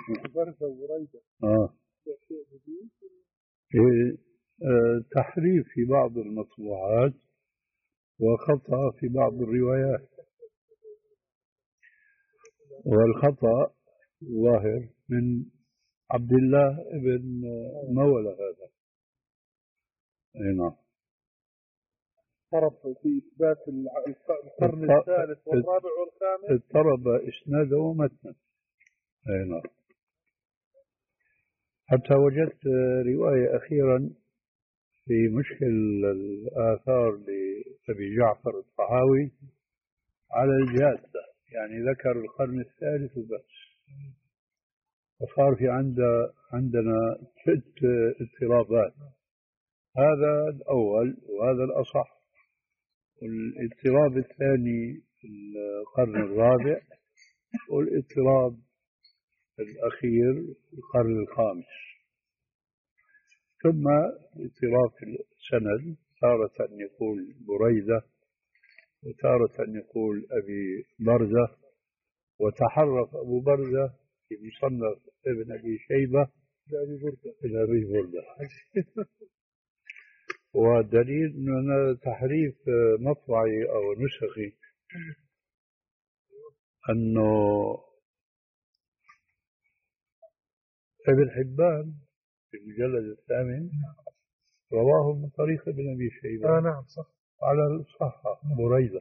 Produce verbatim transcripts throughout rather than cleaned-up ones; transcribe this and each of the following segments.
برزة وبريدة. آه. إيه، آه، تحريف في بعض المطبوعات وخطأ في بعض الروايات، والخطأ ظاهر من عبد الله بن مولى هذا. اي نعم. اضطرب في إثبات القرن الثالث والرابع والخامس، اضطرب إسناده ومتنا. اي نعم. حتى وجدت رواية أخيرا في مشكل الآثار لأبي جعفر الطحاوي على الجادة، يعني ذكر القرن الثالث وبس، وصار في عند عندنا ست اضطرابات. هذا الأول وهذا الأصح. والاضطراب الثاني في القرن الرابع، والاضطراب الأخير في القرن الخامس. ثم اضطراب في السند، تارة يقول بريدة وتارة يقول أبي برزة، وتحرف أبو برزة في مصنف ابن أبي شيبة إلى أبي بردة. ودليل أن تحريف مطبعي أو نسخي أنه ابن حبان في المجلد الثامن رواه من طريق ابن أبي شيبة. آه نعم صح. على الصحة بريدة.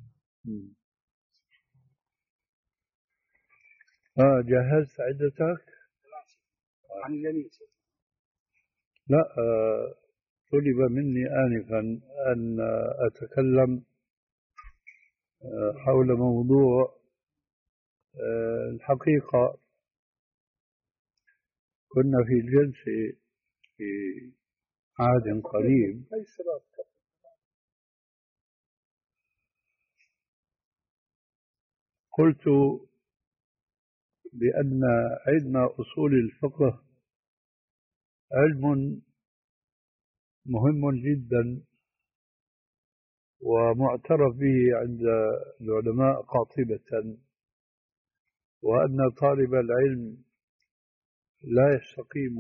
آه جهزت عدتك؟ عن اليمين. لا، آه طلب مني آنفا أن أتكلم آه حول موضوع آه الحقيقة. كنا في الجلسة في عهد قريب، قلت بأن علم أصول الفقه علم مهم جدا ومعترف به عند العلماء قاطبة، وأن طالب العلم لا يستقيم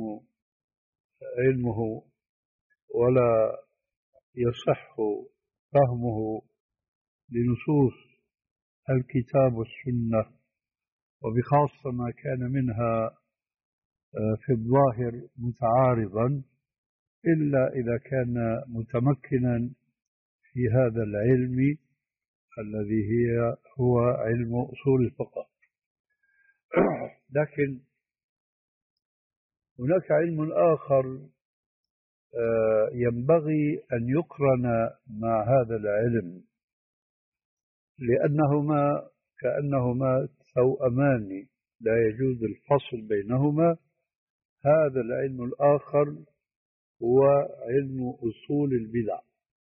علمه ولا يصح فهمه لنصوص الكتاب والسنة، وبخاصة ما كان منها في الظاهر متعارضا، إلا إذا كان متمكنا في هذا العلم الذي هي هو علم أصول الفقه. لكن هناك علم آخر ينبغي أن يقرن مع هذا العلم، لأنهما كأنهما توأمان لا يجوز الفصل بينهما. هذا العلم الآخر هو علم أصول البدع.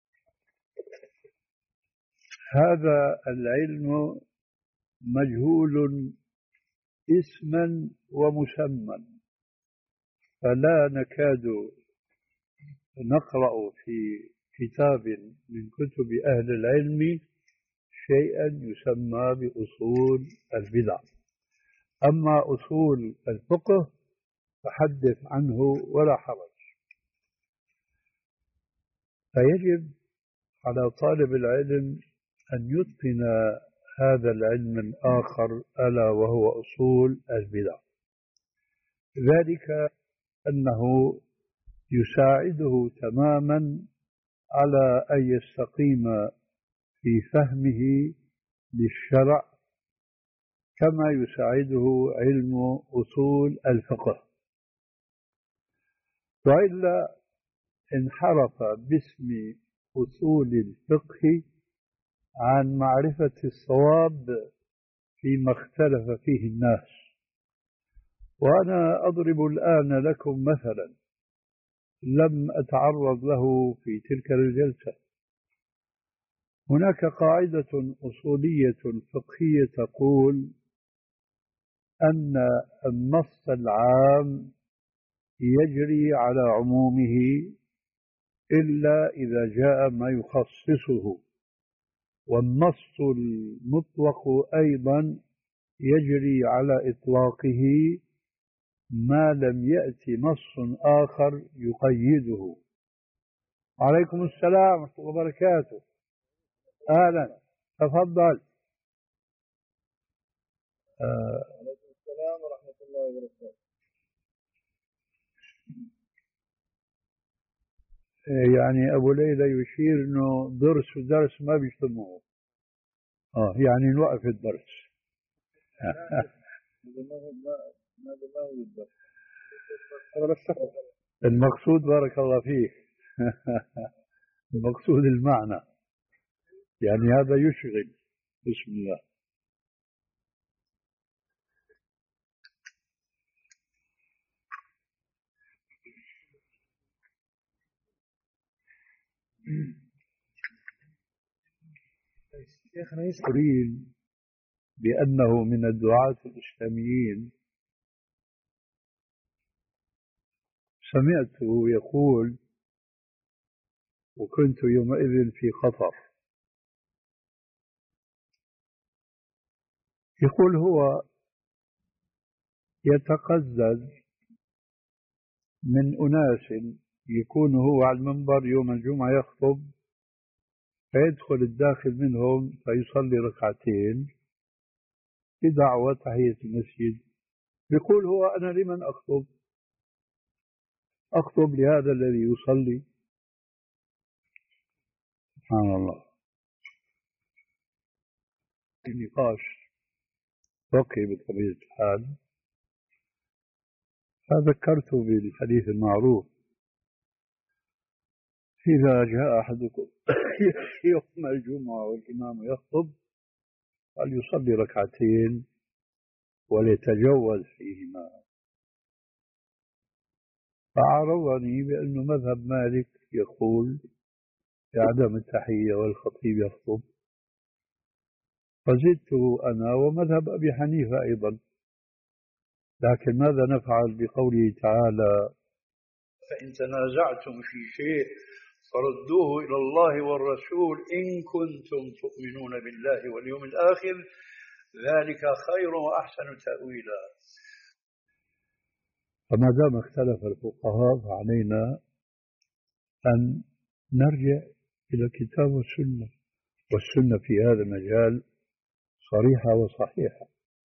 هذا العلم مجهول اسما ومسمى، فلا نكاد نقرأ في كتاب من كتب أهل العلم شيئا يسمى بأصول البدع. أما أصول الفقه فحدث عنه ولا حرج. فيجب على طالب العلم أن يتقن هذا العلم الآخر ألا وهو أصول البدع، ذلك أنه يساعده تماما على أن يستقيم في فهمه للشرع كما يساعده علم أصول الفقه. وإلا انحرف باسم أصول الفقه عن معرفة الصواب فيما اختلف فيه الناس. وأنا أضرب الآن لكم مثلا لم أتعرض له في تلك الجلسة. هناك قاعدة أصولية فقهية تقول أن النص العام يجري على عمومه إلا إذا جاء ما يخصصه، والنص المطلق أيضا يجري على إطلاقه ما لم يأتي نص آخر يقيده. عليكم السلام ورحمة الله وبركاته. أهلا، تفضل. آه عليكم السلام ورحمة الله وبركاته. يعني أبو ليلى يشير إنه درس ودرس ما بيجتمعوا. آه يعني نوقف الدرس. المقصود بارك الله فيك المقصود المعنى، يعني هذا يشغل. بسم الله. أريد بأنه من الدعاة الإسلاميين، سمعته يقول وكنت يومئذ في خطر، يقول هو يتقزز من أناس يكون هو على المنبر يوم الجمعة يخطب، فيدخل الداخل منهم فيصلي ركعتين بدعوة تحية المسجد. يقول هو أنا لمن أخطب؟ أخطب لهذا الذي يصلي؟ سبحان الله. النقاش فقهي بطبيعة الحال، فذكرت بالحديث المعروف: إذا جاء أحدكم يوم الجمعة والإمام يخطب فليصلي ركعتين وليتجوز فيهما. فعرضني بأنه مذهب مالك يقول بعدم التحية والخطيب يخطب، فزدته أنا ومذهب أبي حنيفة أيضا. لكن ماذا نفعل بقوله تعالى: فإن تنازعتم في شيء فردوه إلى الله والرسول إن كنتم تؤمنون بالله واليوم الآخر ذلك خير وأحسن تأويلا. فما دام اختلف الفقهاء فعلينا أن نرجع إلى الكتاب والسنة، والسنة في هذا المجال صريحة وصحيحة.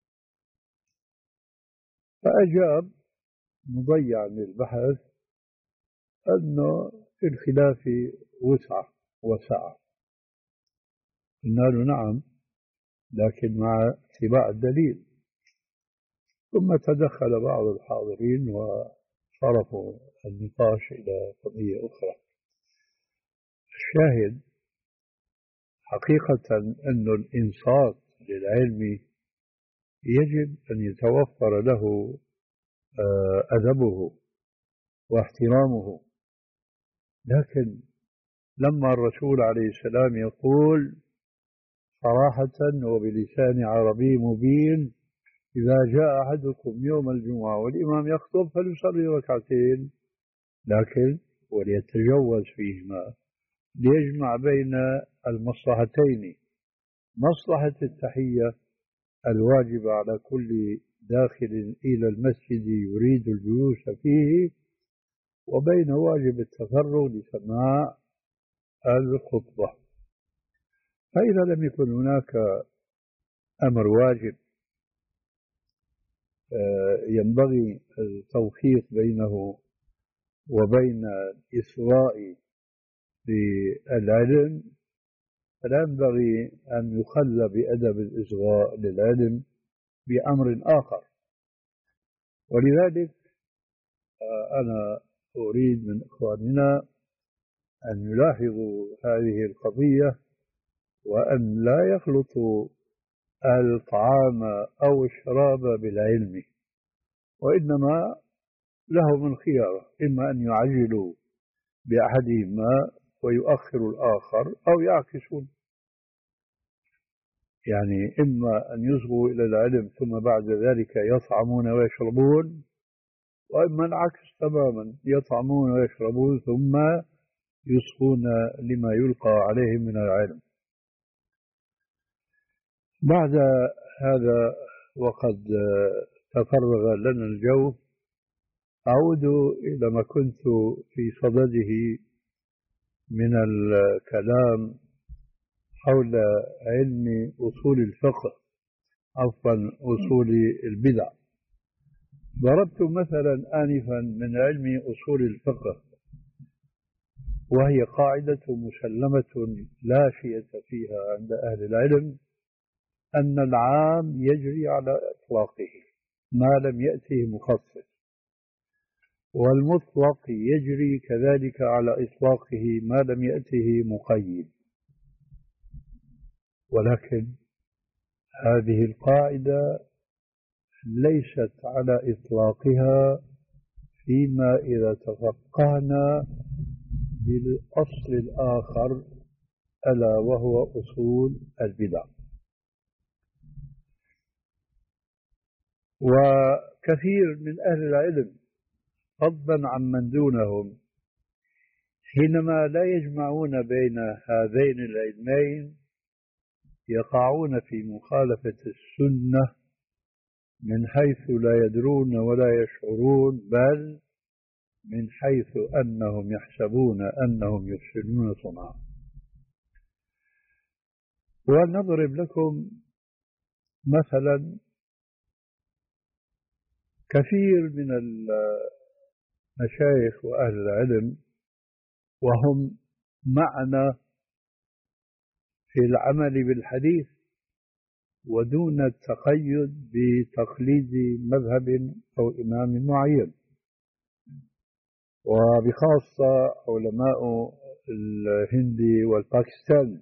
فأجاب مضيعا للبحث أنه في الخلاف وسعة وسعة. قلنا له نعم، لكن مع اتباع الدليل. ثم تدخل بعض الحاضرين وصرفوا النقاش إلى قضية أخرى. الشاهد حقيقة أن الإنصات للعلم يجب أن يتوفر له أدبه واحترامه. لكن لما الرسول عليه السلام يقول صراحة وبلسان عربي مبين: إذا جاء أحدكم يوم الجمعة والإمام يخطب فليصلي ركعتين، لكن وليتجوز فيهما، ليجمع بين المصلحتين: مصلحة التحية الواجبة على كل داخل إلى المسجد يريد الجلوس فيه، وبين واجب التفرغ لسماع الخطبة. فإذا لم يكن هناك أمر واجب ينبغي التوفيق بينه وبين الإسراء للعلم، فلا ينبغي أن يخل بأدب الإصغاء للعلم بأمر آخر. ولذلك أنا أريد من إخواننا أن يلاحظوا هذه القضية، وأن لا يخلطوا الطعام أو الشراب بالعلم، وإنما لهم الخيار: إما أن يعجلوا بأحدهما ويؤخروا الآخر، أو يعكسون، يعني إما أن يصغوا إلى العلم ثم بعد ذلك يطعمون ويشربون، وإما العكس تماما: يطعمون ويشربون ثم يصغون لما يلقى عليهم من العلم. بعد هذا وقد تفرغ لنا الجو، أعود إلى ما كنت في صدده من الكلام حول علم أصول الفقه، عفوا أصول البدع. ضربت مثلا آنفا من علم أصول الفقه، وهي قاعدة مسلمة لا شيء فيها عند أهل العلم، أن العام يجري على إطلاقه ما لم يأته مخصص، والمطلق يجري كذلك على إطلاقه ما لم يأته مقيد. ولكن هذه القاعدة ليست على إطلاقها فيما إذا تفقهنا بالأصل الآخر، ألا وهو أصول البدع. وكثير من أهل العلم فضلا عن من دونهم حينما لا يجمعون بين هذين العلمين يقعون في مخالفة السنة من حيث لا يدرون ولا يشعرون، بل من حيث أنهم يحسبون أنهم يحسنون صنعا. ونضرب لكم مثلا كثير من المشايخ وأهل العلم وهم معنا في العمل بالحديث ودون التقيد بتقليد مذهب أو إمام معين، وبخاصة علماء الهند والباكستان،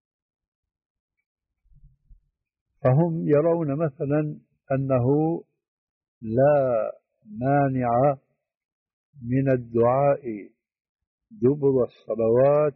فهم يرون مثلا أنه لا مانع من الدعاء دبر الصلوات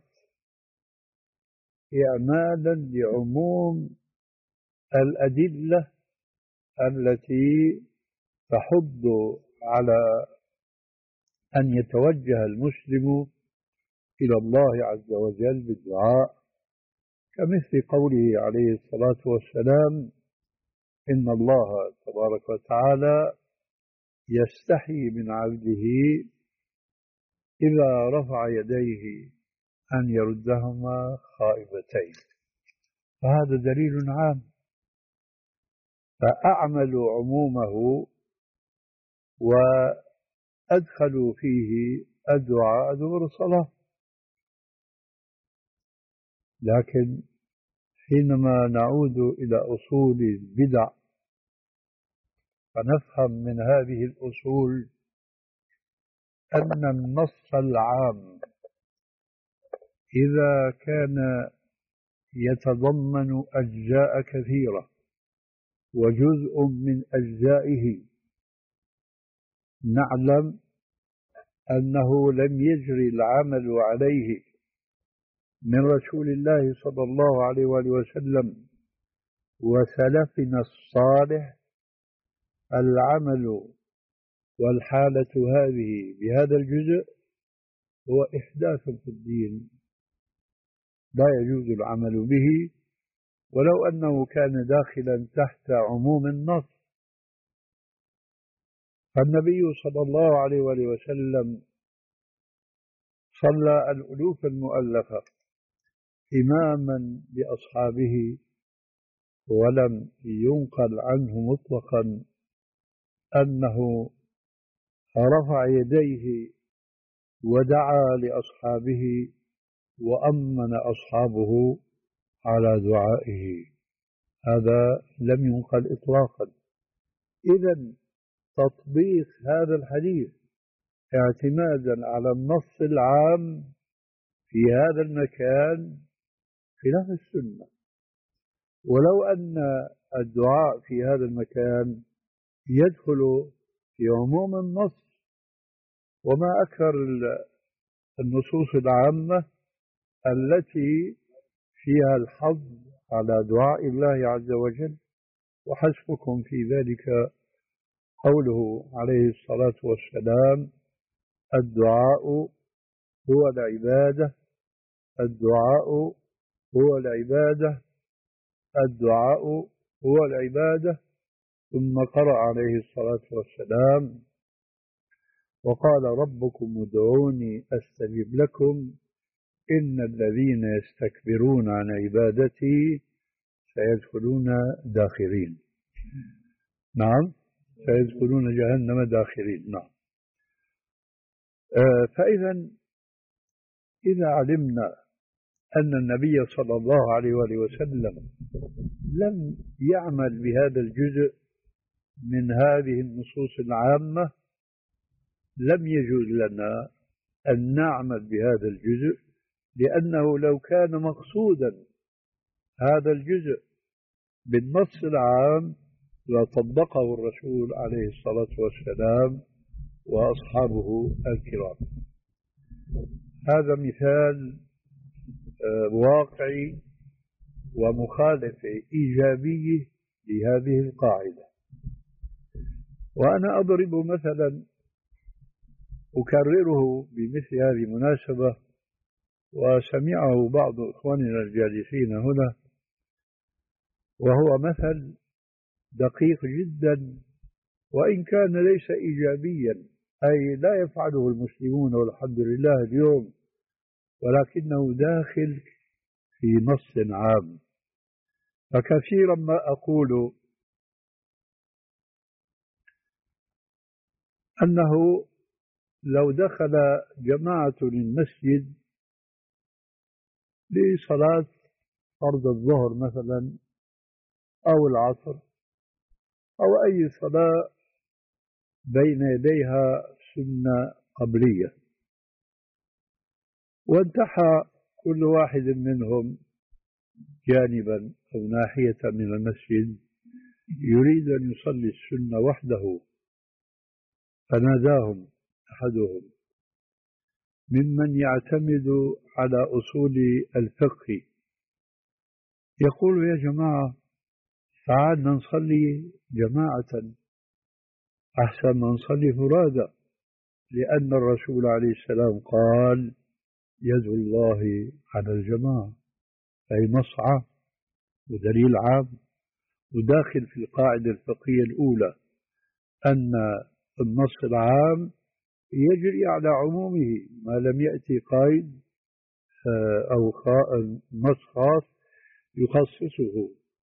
إعمالا لعموم الأدلة التي تحض على أن يتوجه المسلم إلى الله عز وجل بالدعاء، كمثل قوله عليه الصلاة والسلام: إن الله تبارك وتعالى يستحي من عبده إذا رفع يديه أن يردهما خائبتين. فهذا دليل عام، فأعملوا عمومه وأدخلوا فيه الدعاء دبر الصلاة. لكن حينما نعود إلى أصول البدع فنفهم من هذه الأصول أن النص العام إذا كان يتضمن أجزاء كثيرة وجزء من أجزائه نعلم أنه لم يجري العمل عليه من رسول الله صلى الله عليه وآله وسلم وسلفنا الصالح العمل والحالة هذه بهذا الجزء هو إحداث في الدين لا يجوز العمل به، ولو أنه كان داخلا تحت عموم النص. فالنبي صلى الله عليه وآله وسلم صلى الألوف المؤلفة إماما لأصحابه، ولم ينقل عنه مطلقا أنه رفع يديه ودعا لأصحابه وأمن أصحابه على دعائه، هذا لم ينقل إطلاقا. إذن تطبيق هذا الحديث اعتمادا على النص العام في هذا المكان خلاف السنة، ولو أن الدعاء في هذا المكان يدخل في عموم النص. وما أكثر النصوص العامة التي فيها الحظ على دعاء الله عز وجل، وحسبكم في ذلك قوله عليه الصلاة والسلام: الدعاء هو العبادة، الدعاء هو العبادة، الدعاء هو العبادة. ثم قرأ عليه الصلاة والسلام: وقال ربكم ادعوني أستجب لكم إن الذين يستكبرون عن عبادتي سيدخلون داخرين. نعم، سيدخلون جهنم داخرين. نعم. آه فإذا إذا علمنا أن النبي صلى الله عليه وآله وسلم لم يعمل بهذا الجزء من هذه النصوص العامة، لم يجوز لنا أن نعمل بهذا الجزء، لأنه لو كان مقصودا هذا الجزء بالنص العام لطبقه الرسول عليه الصلاة والسلام وأصحابه الكرام. هذا مثال واقعي ومخالفة إيجابية لهذه القاعدة. وأنا أضرب مثلا أكرره بمثل هذه المناسبة، وسمعه بعض إخواننا الجالسين هنا، وهو مثل دقيق جدا وإن كان ليس إيجابيا، أي لا يفعله المسلمون والحمد لله اليوم، ولكنه داخل في نص عام. فكثيرا ما أقول أنه لو دخل جماعة المسجد لصلاة فرض الظهر مثلا أو العصر أو أي صلاة بين يديها سنة قبلية، وانتحى كل واحد منهم جانبا أو ناحية من المسجد يريد أن يصلي السنة وحده، فناداهم أحدهم ممن يعتمد على أصول الفقه يقول: يا جماعة تعالنا نصلي جماعة أحسن ما نصلي فرادى، لأن الرسول عليه السلام قال: يد الله على الجماعة، أي مصعى ودليل عام وداخل في القاعدة الفقهية الأولى أن النص العام يجري على عمومه ما لم يأتي قيد أو نص خاص يخصصه،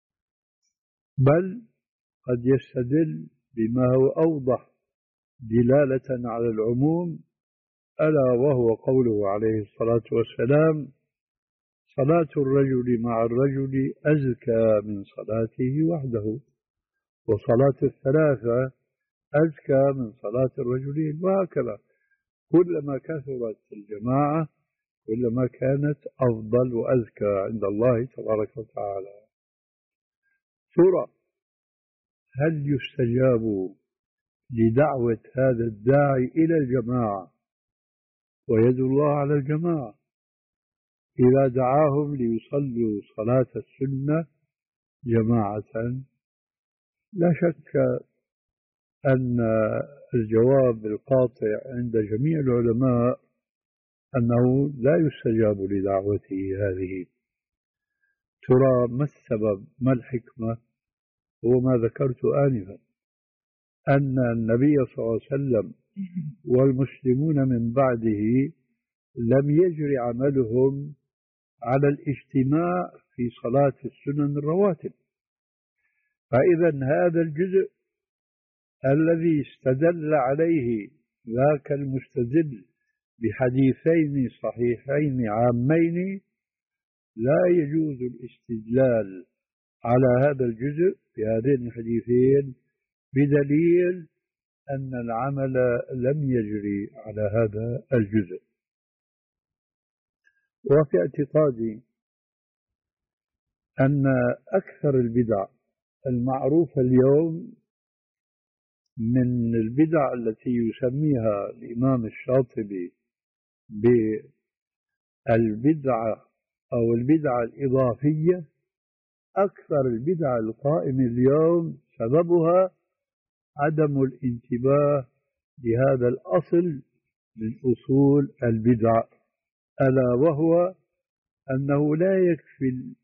بل قد يستدل بما هو أوضح دلالة على العموم، ألا وهو قوله عليه الصلاة والسلام: صلاة الرجل مع الرجل أزكى من صلاته وحده، وصلاة الثلاثة أزكى من صلاة الرجلين، وهكذا. كلما كثرت الجماعة كلما كانت أفضل وأزكى عند الله تبارك وتعالى. ترى هل يستجاب لدعوة هذا الداعي إلى الجماعة ويد الله على الجماعة إذا دعاهم ليصلوا صلاة السنة جماعة؟ لا شك أن الجواب القاطع عند جميع العلماء أنه لا يستجاب لدعوته هذه. ترى ما السبب؟ ما الحكمة؟ هو ما ذكرت آنفا، أن النبي صلى الله عليه وسلم والمسلمون من بعده لم يجري عملهم على الاجتماع في صلاة السنن الرواتب، فإذا هذا الجزء الذي استدل عليه ذاك المستدل بحديثين صحيحين عامين لا يجوز الاستدلال على هذا الجزء بهذين الحديثين بدليل أن العمل لم يجري على هذا الجزء. وفي اعتقادي أن أكثر البدع المعروفة اليوم من البدع التي يسميها الإمام الشاطبي بالبدعة أو البدعة الإضافية، أكثر البدع القائمة اليوم سببها عدم الانتباه لهذا الأصل من أصول البدع، ألا وهو أنه لا يكفي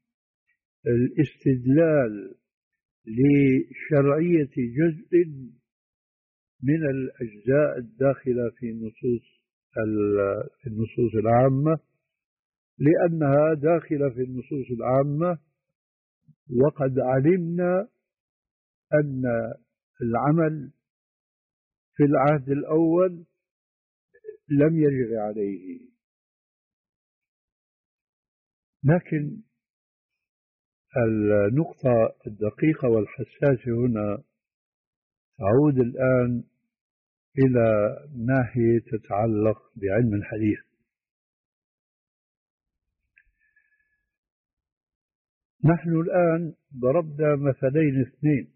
الاستدلال لشرعية جزء من الأجزاء الداخلة في نصوص في النصوص العامة، لأنها داخلة في النصوص العامة، وقد علمنا أن العمل في العهد الأول لم يجري عليه. لكن النقطة الدقيقة والحساسة هنا تعود الآن إلى ناحية تتعلق بعلم الحديث. نحن الآن ضربنا مثلين اثنين،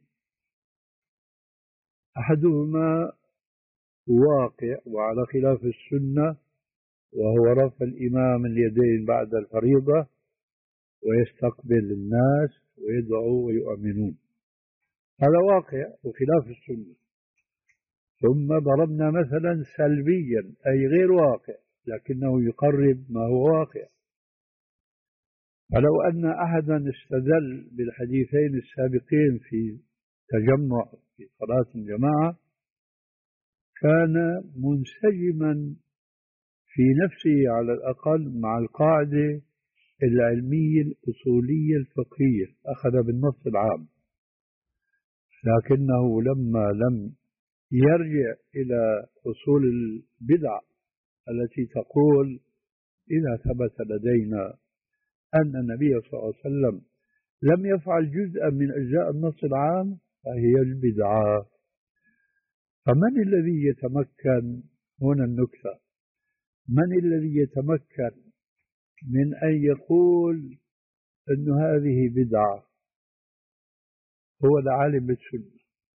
أحدهما واقع وعلى خلاف السنة، وهو رفع الإمام اليدين بعد الفريضة ويستقبل الناس ويدعو ويؤمنون، هذا واقع وخلاف السنة. ثم ضربنا مثلا سلبيا أي غير واقع لكنه يقرب ما هو واقع. فلو أن أحدا استدل بالحديثين السابقين في تجمع في صلاة الجماعة كان منسجما في نفسه على الأقل مع القاعدة العلمية الأصولية الفقهية، أخذ بالنص العام، لكنه لما لم يرجع إلى أصول البدع التي تقول إذا ثبت لدينا أن النبي صلى الله عليه وسلم لم يفعل جزءا من أجزاء النص العام فهي البدعة. فمن الذي يتمكن هنا النكتة، من الذي يتمكن من أن يقول أن هذه بدعة؟ هو العالم بالسنة.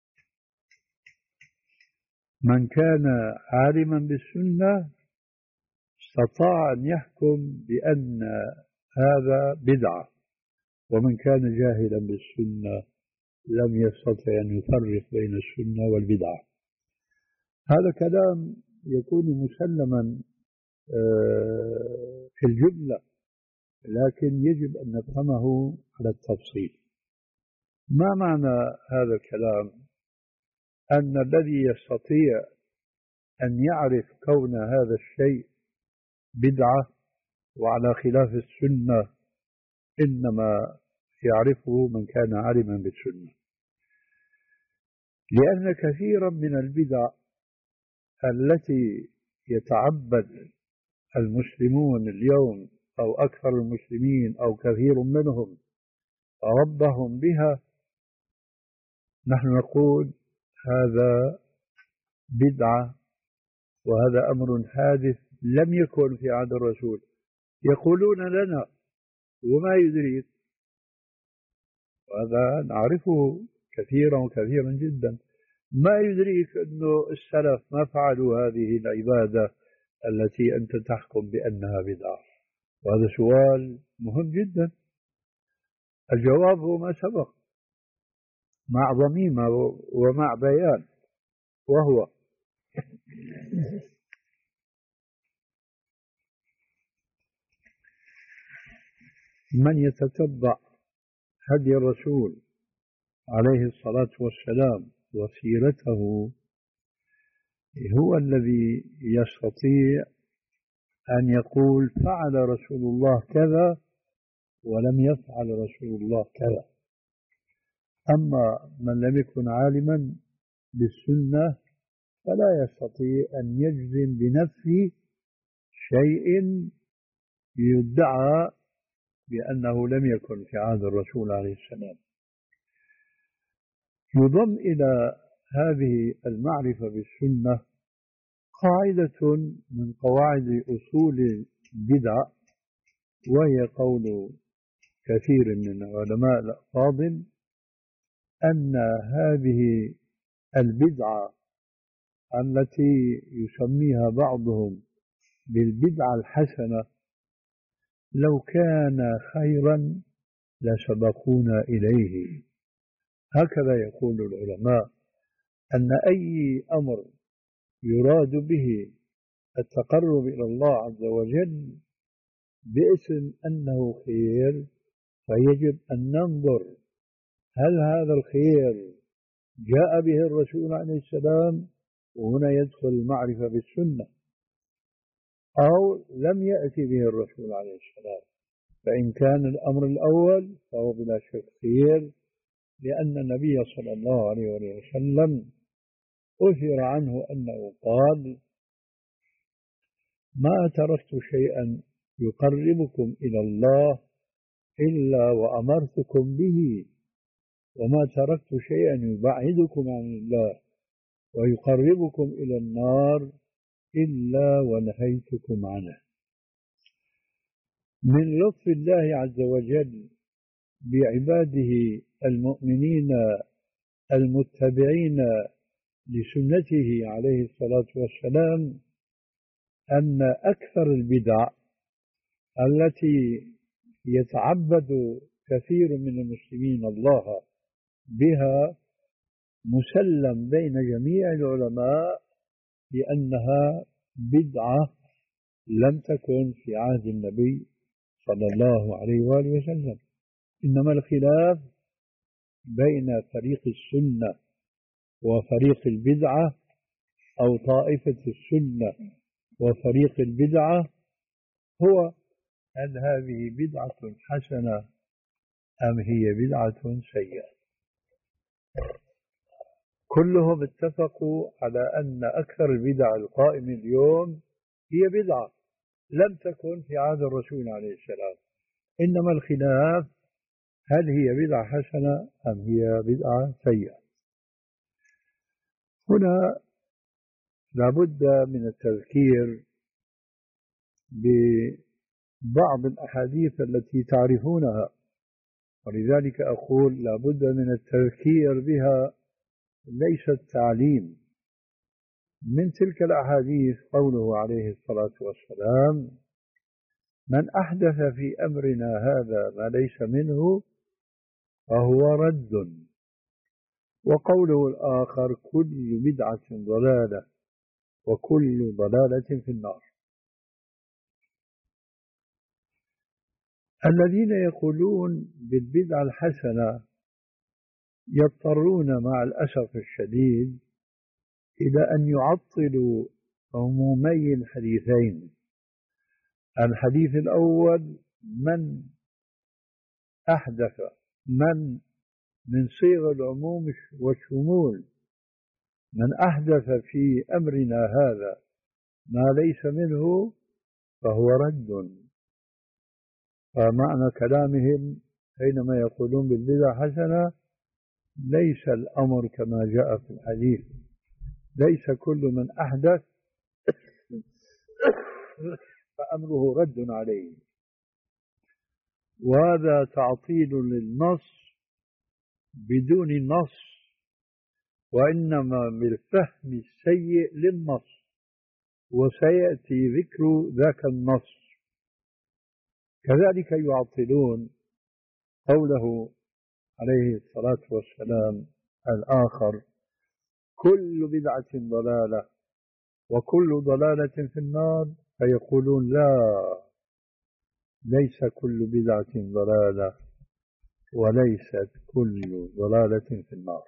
من كان عالما بالسنة استطاع أن يحكم بأن هذا بدعة، ومن كان جاهلا بالسنة لم يستطع أن يفرق بين السنة والبدعة. هذا كلام يكون مسلما في الجملة، لكن يجب أن نفهمه على التفصيل. ما معنى هذا الكلام؟ أن الذي يستطيع أن يعرف كون هذا الشيء بدعة وعلى خلاف السنة إنما يعرفه من كان عالما بالسنة، لأن كثيرا من البدع التي يتعبد المسلمون اليوم أو أكثر المسلمين أو كثير منهم ربهم بها، نحن نقول هذا بدعة وهذا أمر حادث لم يكن في عهد الرسول. يقولون لنا وما يدريك، وهذا نعرفه كثيرا وكثيرا جدا، ما يدريك أنه السلف ما فعلوا هذه العبادة التي أنت تحكم بأنها بدعة؟ وهذا سؤال مهم جدا. الجواب هو ما سبق مع ضميمة ومع بيان، وهو من يتتبع هدي الرسول عليه الصلاة والسلام وسيرته هو الذي يستطيع أن يقول فعل رسول الله كذا ولم يفعل رسول الله كذا. أما من لم يكن عالما بالسنة فلا يستطيع أن يجزم بنفسه شيء يدعى بأنه لم يكن في عهد الرسول عليه السلام. يضم إلى هذه المعرفة بالسنة قاعدة من قواعد أصول البدع، وهي قول كثير من علماء الأفاضل أن هذه البدعة التي يسميها بعضهم بالبدعة الحسنة لو كان خيرا لسبقونا إليه. هكذا يقول العلماء، أن أي أمر يراد به التقرب إلى الله عز وجل باسم أنه خير فيجب أن ننظر هل هذا الخير جاء به الرسول عليه السلام وهنا يدخل المعرفة بالسنة، أو لم يأتي به الرسول عليه السلام. فإن كان الأمر الأول فهو بلا شك خير، لأن النبي صلى الله عليه وسلم أثر عنه أنه قال: ما تركت شيئا يقربكم إلى الله إلا وأمرتكم به، وما تركت شيئا يبعدكم عن الله ويقربكم إلى النار إلا ونهيتكم عنه. من لطف الله عز وجل بعباده المؤمنين المتبعين لسنته عليه الصلاة والسلام أن أكثر البدع التي يتعبد كثير من المسلمين الله بها مسلم بين جميع العلماء بأنها بدعة لم تكن في عهد النبي صلى الله عليه وآله وسلم، إنما الخلاف بين فريق السنة وفريق البدعة، أو طائفة السنة وفريق البدعة، هو هل هذه بدعة حسنة أم هي بدعة سيئة. كلهم اتفقوا على أن أكثر البدع القائمة اليوم هي بدعة لم تكن في عهد الرسول عليه السلام، إنما الخلاف هل هي بدعة حسنة أم هي بدعة سيئة. هنا لابد من التذكير ببعض الأحاديث التي تعرفونها، ولذلك أقول لابد من التذكير بها ليس التعليم. من تلك الأحاديث قوله عليه الصلاة والسلام: من أحدث في أمرنا هذا ما ليس منه فهو رد. وقوله الآخر: كل بدعة ضلالة وكل ضلالة في النار. الذين يقولون بالبدعة الحسنة يضطرون مع الأسف الشديد إلى أن يعطلوا عمومي الحديثين. الحديث الأول: من أحدث، من من صيغ العموم والشمول، من أحدث في أمرنا هذا ما ليس منه فهو رد. فمعنى كلامهم حينما يقولون بالبدعة حسنة ليس الأمر كما جاء في الحديث، ليس كل من أحدث فأمره رد عليه، وهذا تعطيل للنص بدون نص، وإنما بالفهم السيء للنص، وسيأتي ذكر ذاك النص. كذلك يعطلون قوله عليه الصلاة والسلام الآخر: كل بدعة ضلالة وكل ضلالة في النار، فيقولون: لا، ليس كل بدعة ضلالة وليست كل ضلالة في النار.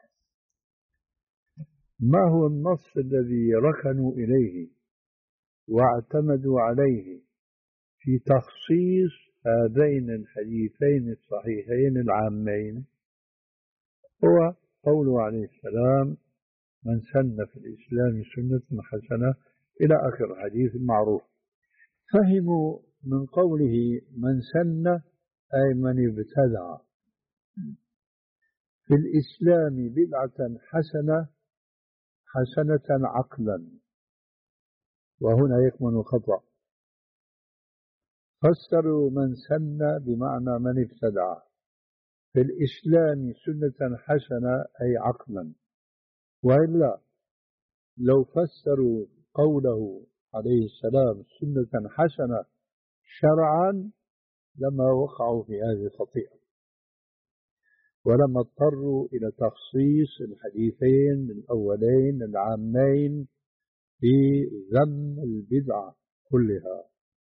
ما هو النص الذي ركنوا إليه واعتمدوا عليه في تخصيص هذين الحديثين الصحيحين العامين؟ هو قوله عليه السلام: من سن في الإسلام سنة حسنة، إلى آخر الحديث المعروف. فهموا من قوله من سن أي من ابتدع في الإسلام بدعة حسنة، حسنة عقلا، وهنا يكمن الخطأ. فسروا من سن بمعنى من ابتدع في الإسلام سنة حسنة أي عقلا، وإلا لو فسروا قوله عليه السلام سنة حسنة شرعا لما وقعوا في هذه الخطيئة، ولما اضطروا إلى تخصيص الحديثين الأولين العامين في ذم البدعة كلها.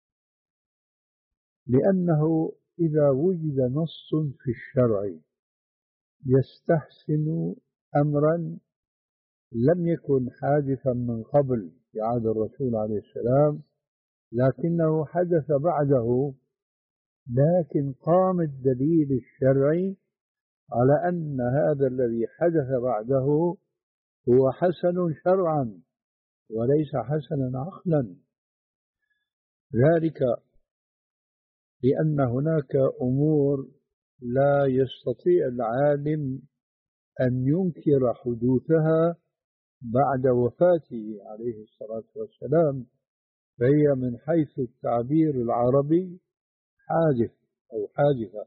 لأنه إذا وجد نص في الشرع يستحسن أمرا لم يكن حادثا من قبل في عهد الرسول عليه السلام، لكنه حدث بعده، لكن قام الدليل الشرعي على أن هذا الذي حدث بعده هو حسن شرعا وليس حسنا عقلا. ذلك لأن هناك أمور لا يستطيع العالم أن ينكر حدوثها بعد وفاته عليه الصلاة والسلام، فهي من حيث التعبير العربي حادث أو حادثة،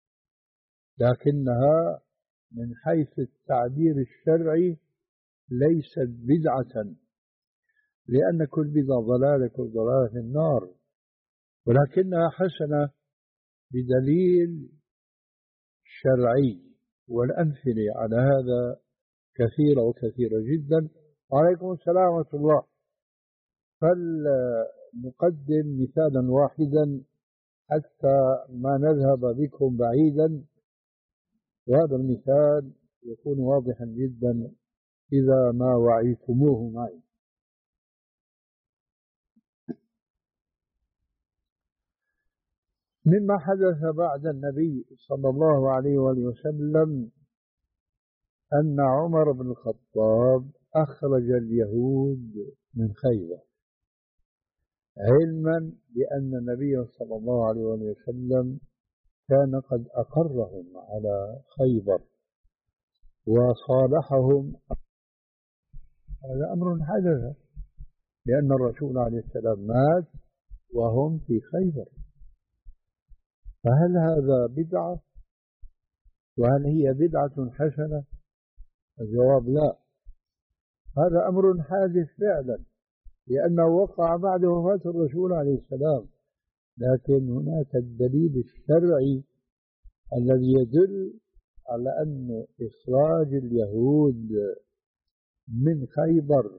لكنها من حيث التعبير الشرعي ليست بدعة، لأن كل بدعة ضلالة، كل ضلالة في النار، ولكنها حسنة بدليل شرعي. والأمثلة على هذا كثيرة وكثيرة جدا. وعليكم السلام ورحمة الله. فلنقدم مثالا واحدا حتى ما نذهب بكم بعيدا، وهذا المثال يكون واضحا جدا إذا ما وعيتموه معي. مما حدث بعد النبي صلى الله عليه وآله وسلم أن عمر بن الخطاب أخرج اليهود من خيبر، علما بأن النبي صلى الله عليه وآله وسلم كان قد أقرهم على خيبر وصالحهم. هذا أمر حدث لأن الرسول عليه السلام مات وهم في خيبر، فهل هذا بدعة؟ وهل هي بدعة حسنة؟ الجواب لا، هذا أمر حادث فعلا لأنه وقع بعد وفاة الرسول عليه السلام، لكن هناك الدليل الشرعي الذي يدل على أن إخراج اليهود من خيبر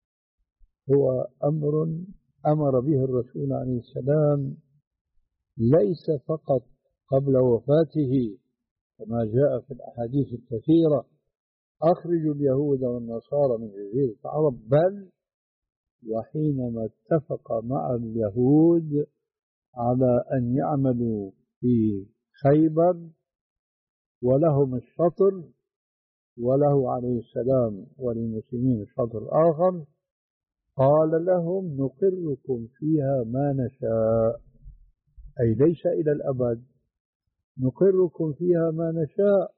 هو أمر أمر به الرسول عليه السلام ليس فقط قبل وفاته كما جاء في الأحاديث الكثيرة أخرجوا اليهود والنصارى من جزيرة العرب، بل وحينما اتفق مع اليهود على أن يعملوا في خيبر ولهم الشطر وله عليه السلام وللمسلمين الشطر آخر، قال لهم نقركم فيها ما نشاء، أي ليس إلى الأبد، نقركم فيها ما نشاء.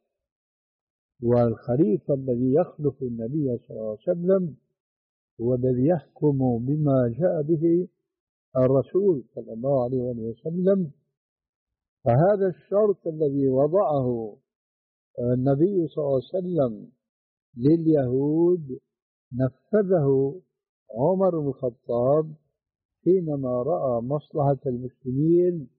والخليفة الذي يخلف النبي صلى الله عليه وسلم هو الذي يحكم بما جاء به الرسول صلى الله عليه وسلم. فهذا الشرط الذي وضعه النبي صلى الله عليه وسلم لليهود نفذه عمر بن الخطاب حينما رأى مصلحة المسلمين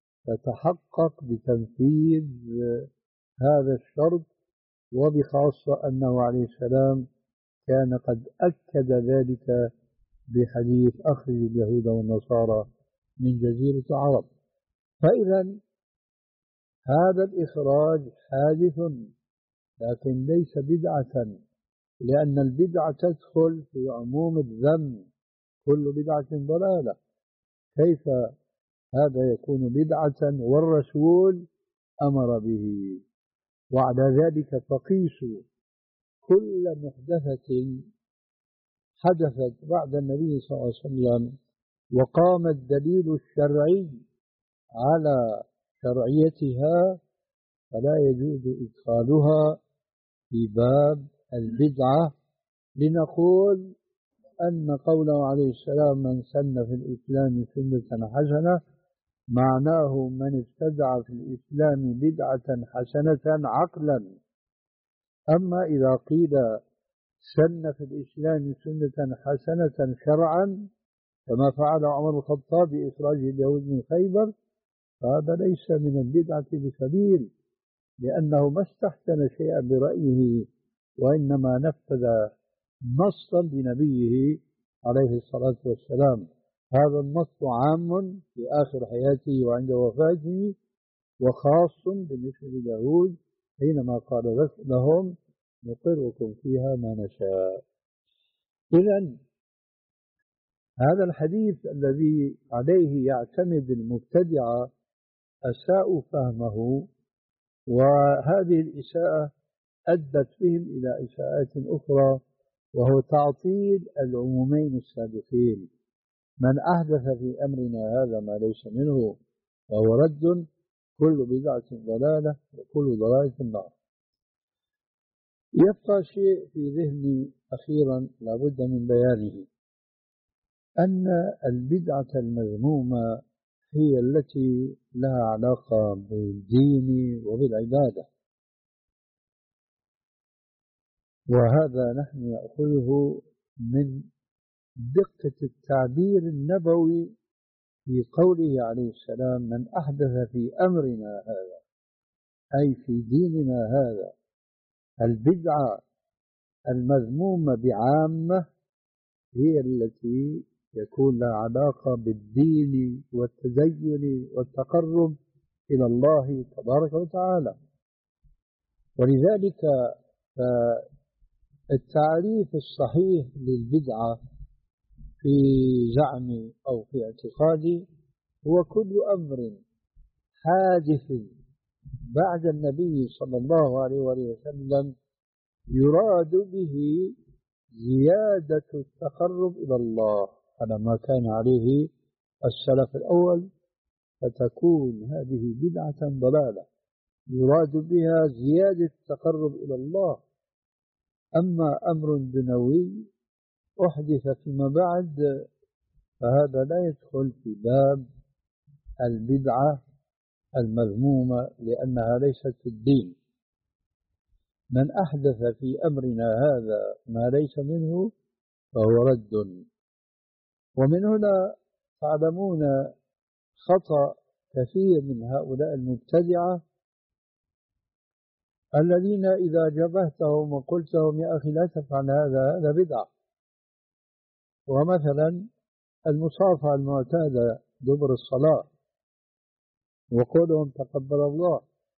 تتحقق بتنفيذ هذا الشرط، وبخاصة أنه عليه السلام كان قد أكد ذلك بحديث أخرج اليهود والنصارى من جزيرة العرب. فإذا هذا الإخراج حادث لكن ليس بدعة، لأن البدعة تدخل في عموم الذم، كل بدعة ضلالة، كيف هذا يكون بدعة والرسول أمر به؟ وعلى ذلك فقيسوا كل محدثة حدثت بعد النبي صلى الله عليه وسلم وقام الدليل الشرعي على شرعيتها فلا يجوز إدخالها في باب البدعة، لنقول أن قوله عليه السلام من سن في الإسلام سنة حسنة معناه من ابتدع في الإسلام بدعة حسنة عقلا. أما إذا قيل سن في الإسلام سنة حسنة شرعا كما فعل عمر بن الخطاب بإخراج اليهود من خيبر، فهذا ليس من البدعة بسبيل، لأنه ما استحسن شيئا برأيه وإنما نفذ نصا لنبيه عليه الصلاة والسلام. هذا النص عام في آخر حياته وعند وفاته، وخاص بالنسبة لليهود حينما قال لهم نقركم فيها ما نشاء. إذن هذا الحديث الذي عليه يعتمد المبتدعة أساءوا فهمه، وهذه الإساءة أدت بهم إلى إساءات أخرى، وهو تعطيل العمومين السابقين: من أحدث في أمرنا هذا ما ليس منه فهو رد، كل بدعة ضلالة وكل ضلالة في النار. يبقى شيء في ذهني أخيرا لابد من بيانه، أن البدعة المذمومة هي التي لها علاقة بالدين وبالعبادة، وهذا نحن نأخذه من دقة التعبير النبوي في قوله عليه السلام: من أحدث في أمرنا هذا، أي في ديننا هذا. البدعة المذمومة بعامة هي التي يكون لها علاقة بالدين والتدين والتقرب إلى الله تبارك وتعالى. ولذلك التعريف الصحيح للبدعة في زعمي أو في اعتقادي هو كل أمر حادث بعد النبي صلى الله عليه وسلم يراد به زيادة التقرب إلى الله على ما كان عليه السلف الأول، فتكون هذه بدعة ضلالة يراد بها زيادة التقرب إلى الله. أما أمر دنيوي أحدث فيما بعد فهذا لا يدخل في باب البدعة المذمومة، لأنها ليست في الدين. من أحدث في أمرنا هذا ما ليس منه فهو رد. ومن هنا تعلمون خطأ كثير من هؤلاء المبتدعة الذين إذا جبهتهم وقلت لهم: يا أخي لا تفعل هذا، هذا بدعة. ومثلا المصافحة المعتادة دبر الصلاة وقولهم تقبل الله،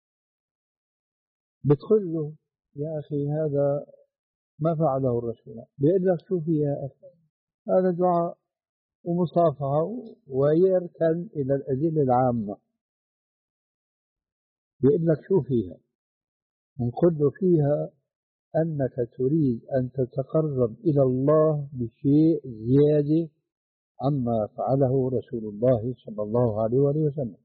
بتقول له: يا أخي هذا ما فعله الرسول. بيقول لك: شو في يا أخي، هذا دعاء ومصافحة، ويركن إلى الأدلة العامة. بيقول لك: شو فيها؟ نقول له: فيها أنك تريد أن تتقرب إلى الله بشيء زيادة عما فعله رسول الله صلى الله عليه وسلم.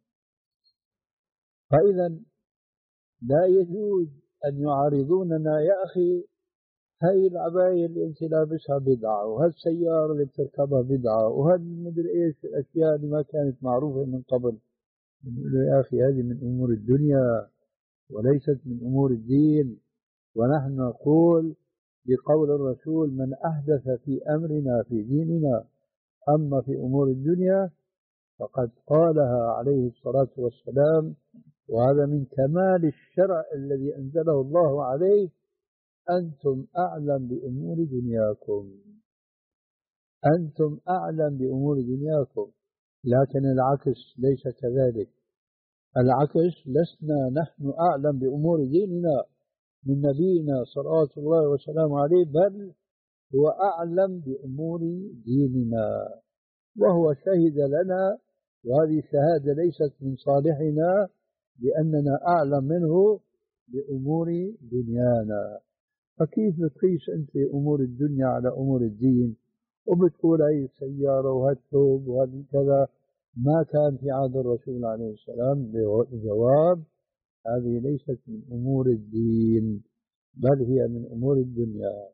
فإذا لا يجوز أن يعارضوننا: يا أخي هاي العباية اللي انت لابسها بدعة، وهالسيارة اللي بتركبها بدعة، وهالمدري ايش الأشياء اللي ما كانت معروفة من قبل. نقول له: يا أخي هذه من أمور الدنيا وليست من أمور الدين. ونحن نقول بقول الرسول: من أحدث في أمرنا في ديننا. أما في أمور الدنيا فقد قالها عليه الصلاة والسلام، وهذا من كمال الشرع الذي أنزله الله عليه: أنتم أعلم بأمور دنياكم، أنتم أعلم بأمور دنياكم. لكن العكس ليس كذلك. العكس: لسنا نحن أعلم بأمور ديننا من نبينا صلوات الله وسلامه عليه، بل هو أعلم بأمور ديننا، وهو شهد لنا، وهذه الشهادة ليست من صالحنا، لأننا أعلم منه بأمور دنيانا. فكيف بتقيس أنت أمور الدنيا على أمور الدين وبتقول هاي السيارة وهالثوب وهالكذا ما كان في عهد الرسول عليه السلام؟ جواب: هذه ليست من أمور الدين، بل هي من أمور الدنيا.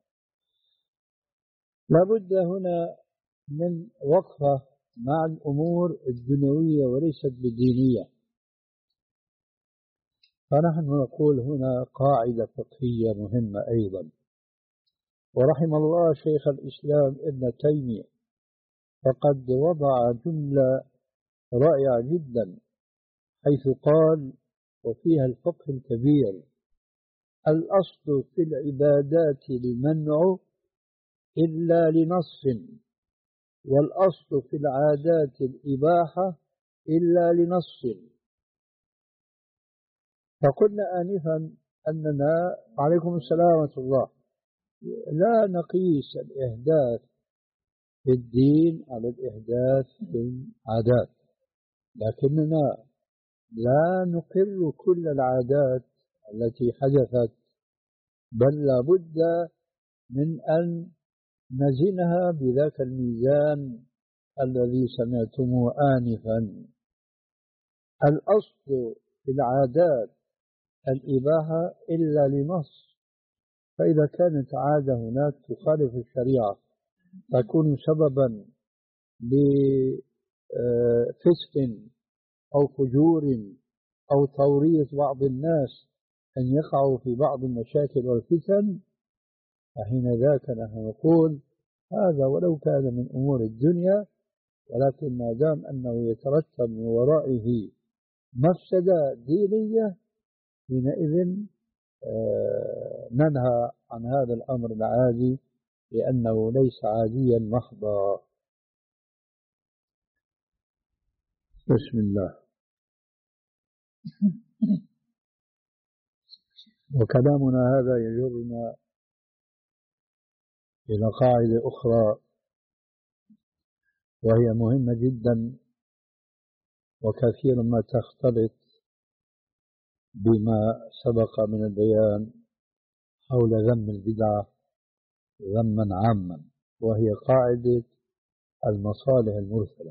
لابد هنا من وقفة مع الأمور الدنيوية وليست بالدينية. فنحن نقول هنا قاعدة فقهية مهمة أيضا، ورحم الله شيخ الإسلام ابن تيمية، فقد وضع جملة رائعة جدا حيث قال: وفيها الفقه الكبير: الأصل في العبادات المنع إلا لنص، والأصل في العادات الإباحة إلا لنص. فقلنا آنفا أننا، عليكم السلام ورحمة الله، لا نقيس الإحداث في الدين على الإحداث في العادات، لكننا لا نقر كل العادات التي حدثت، بل لا بد من أن نزنها بذاك الميزان الذي سمعتموه آنفا. الأصل في العادات الإباحة إلا لنص، فإذا كانت عادة هناك تخالف الشريعة تكون سببا لفسق أو فجور أو توريث بعض الناس أن يقعوا في بعض المشاكل والفتن، فحين ذاك نحن نقول هذا ولو كان من أمور الدنيا، ولكن ما دام أنه يترتب من ورائه مفسدة دينية حينئذ آه ننهى عن هذا الأمر العادي لأنه ليس عاديا محضا. بسم الله. وكلامنا هذا يجرنا إلى قاعدة أخرى وهي مهمة جدا وكثيرا ما تختلط بما سبق من البيان حول ذم البدعة ذما عاما، وهي قاعدة المصالح المرسلة.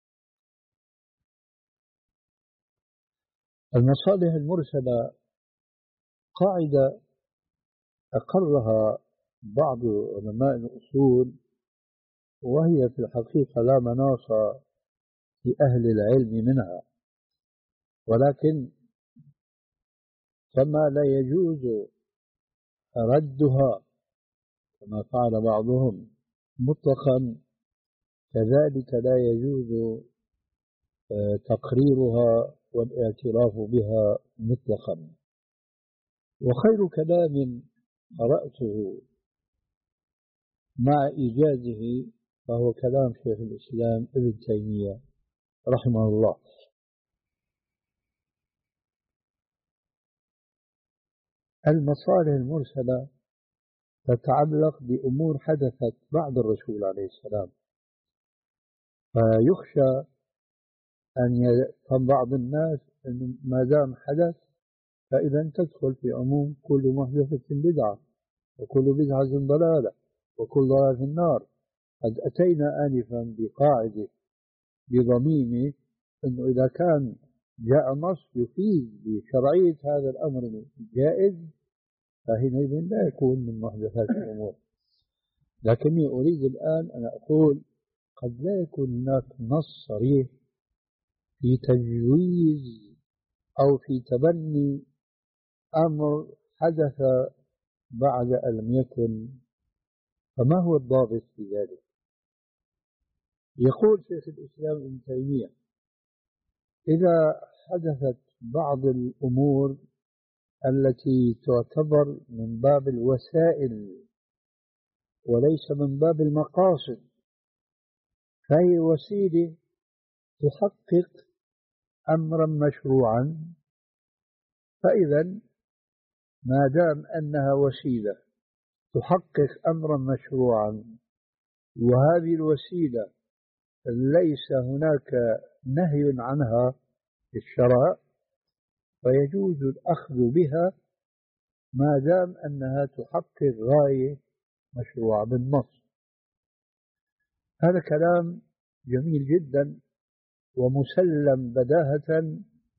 المصالح المرسلة قاعدة أقرها بعض علماء الأصول، وهي في الحقيقة لا مناص في أهل العلم منها، ولكن كما لا يجوز ردها كما فعل بعضهم مطلقا، كذلك لا يجوز تقريرها والاعتراف بها مطلقا. وخير كلام قرأته مع إيجازه فهو كلام شيخ الإسلام ابن تيمية رحمه الله. المصالح المرسلة تتعلق بأمور حدثت بعد الرسول عليه السلام، فيخشى أن يفهم بعض الناس أن ما دام حدث فإذا تدخل في عموم كل محدثة بدعة وكل بدعة ضلالة وكل ضلالة في النار. قد أتينا آنفا بقاعدة بضميمه أنه إذا كان جاء نص يفيد بشرعية هذا الأمر الجائز فحينئذ لا يكون من محدثات الأمور. لكني أريد الآن أن أقول قد لا يكون هناك نص صريح في تجويز أو في تبني أمر حدث بعد أن لم يكن، فما هو الضابط في ذلك؟ يقول شيخ الإسلام ابن تيمية إذا حدثت بعض الأمور التي تعتبر من باب الوسائل وليس من باب المقاصد، فهي وسيلة تحقق أمرا مشروعا، فإذا ما دام أنها وسيلة تحقق أمرا مشروعا وهذه الوسيلة ليس هناك نهي عنها في الشرع فيجوز الأخذ بها ما دام أنها تحقق غاية مشروعة بالنص. هذا كلام جميل جدا ومسلم بداهة،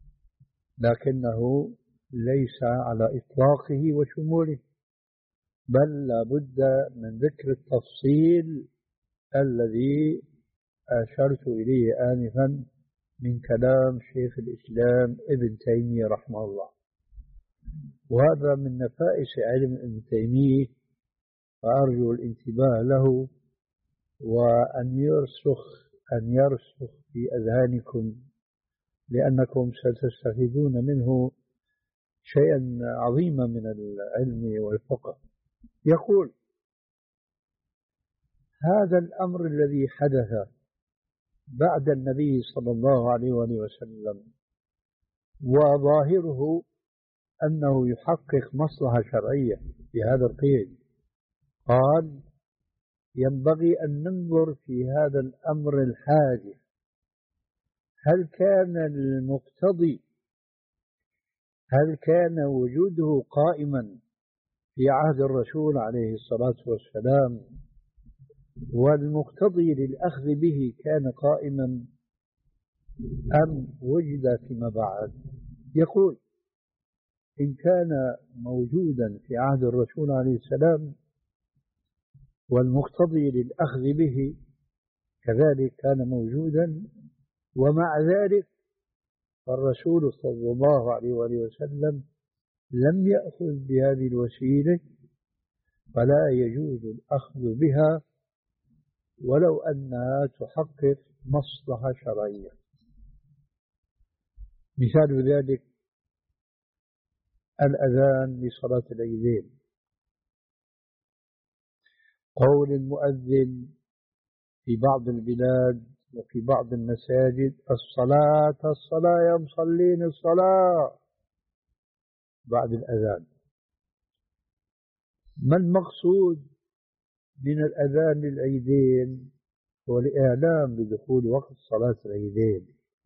لكنه ليس على إطلاقه وشموله، بل لا بد من ذكر التفصيل الذي أشرت إليه آنفا من كلام شيخ الإسلام ابن تيمية رحمه الله. وهذا من نفائس علم ابن تيمية، فأرجو الانتباه له وأن يرسخ أن يرسخ في أذهانكم، لأنكم ستستفيدون منه شيئا عظيما من العلم والفقه. يقول هذا الأمر الذي حدث بعد النبي صلى الله عليه وسلم وظاهره أنه يحقق مصلحة شرعية في هذا القيد، قال ينبغي أن ننظر في هذا الأمر الحادث، هل كان المقتضي هل كان وجوده قائما في عهد الرسول عليه الصلاة والسلام والمقتضي للأخذ به كان قائما أم وجد فيما بعد؟ يقول إن كان موجودا في عهد الرسول عليه السلام والمقتضي للأخذ به كذلك كان موجودا، ومع ذلك فالرسول صلى الله عليه وآله وسلم لم يأخذ بهذه الوسيلة، فلا يجوز الأخذ بها ولو أنها تحقق مصلحة شرعية. مثال ذلك الأذان لصلاة العيدين، قول المؤذن في بعض البلاد وفي بعض المساجد الصلاة الصلاة يا مصلين الصلاة بعد الأذان. ما المقصود من الأذان للعيدين؟ هو الإعلام بدخول وقت صلاة العيدين.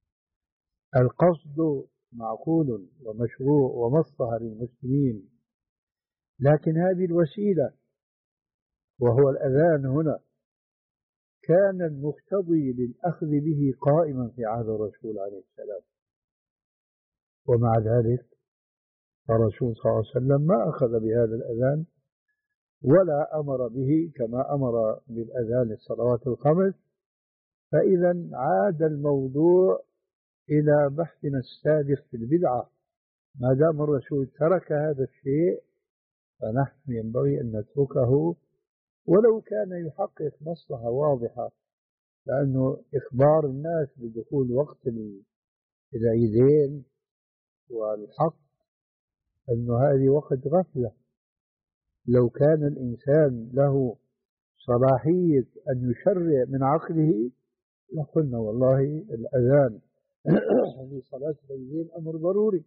القصد معقول ومشروع ومصلحة للمسلمين، لكن هذه الوسيلة وهو الأذان هنا كان المقتضي للأخذ به قائما في عهد الرسول عليه السلام، ومع ذلك الرسول صلى الله عليه وسلم ما أخذ بهذا الأذان ولا أمر به كما أمر بالأذان الصلوات الخمس. فإذا عاد الموضوع إلى بحثنا السابق في البدعة، ما دام الرسول ترك هذا الشيء فنحن ينبغي أن نتركه ولو كان يحقق مصلحة واضحة، لأنه إخبار الناس بدخول وقت العيدين والحق أنه هذه وقت غفلة. لو كان الإنسان له صلاحية أن يشرع من عقله لقلنا والله الأذان لصلاة العيدين أمر ضروري،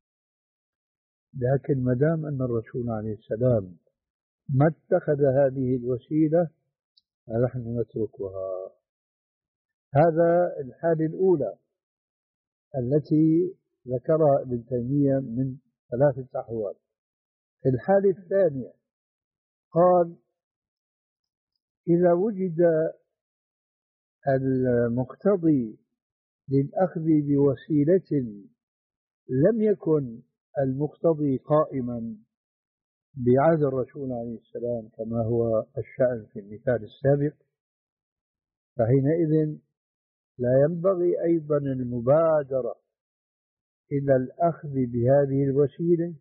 لكن ما دام أن الرسول عليه السلام ما اتخذ هذه الوسيلة فنحن نتركها. هذا الحالة الأولى التي ذكرها ابن تيمية من ثلاثة أحوال. الحالة الثانية قال إذا وجد المقتضي للأخذ بوسيلة لم يكن المقتضي قائما بعهد الرسول عليه السلام كما هو الشأن في المثال السابق، فحينئذ لا ينبغي أيضا المبادرة إلى الأخذ بهذه الوسيلة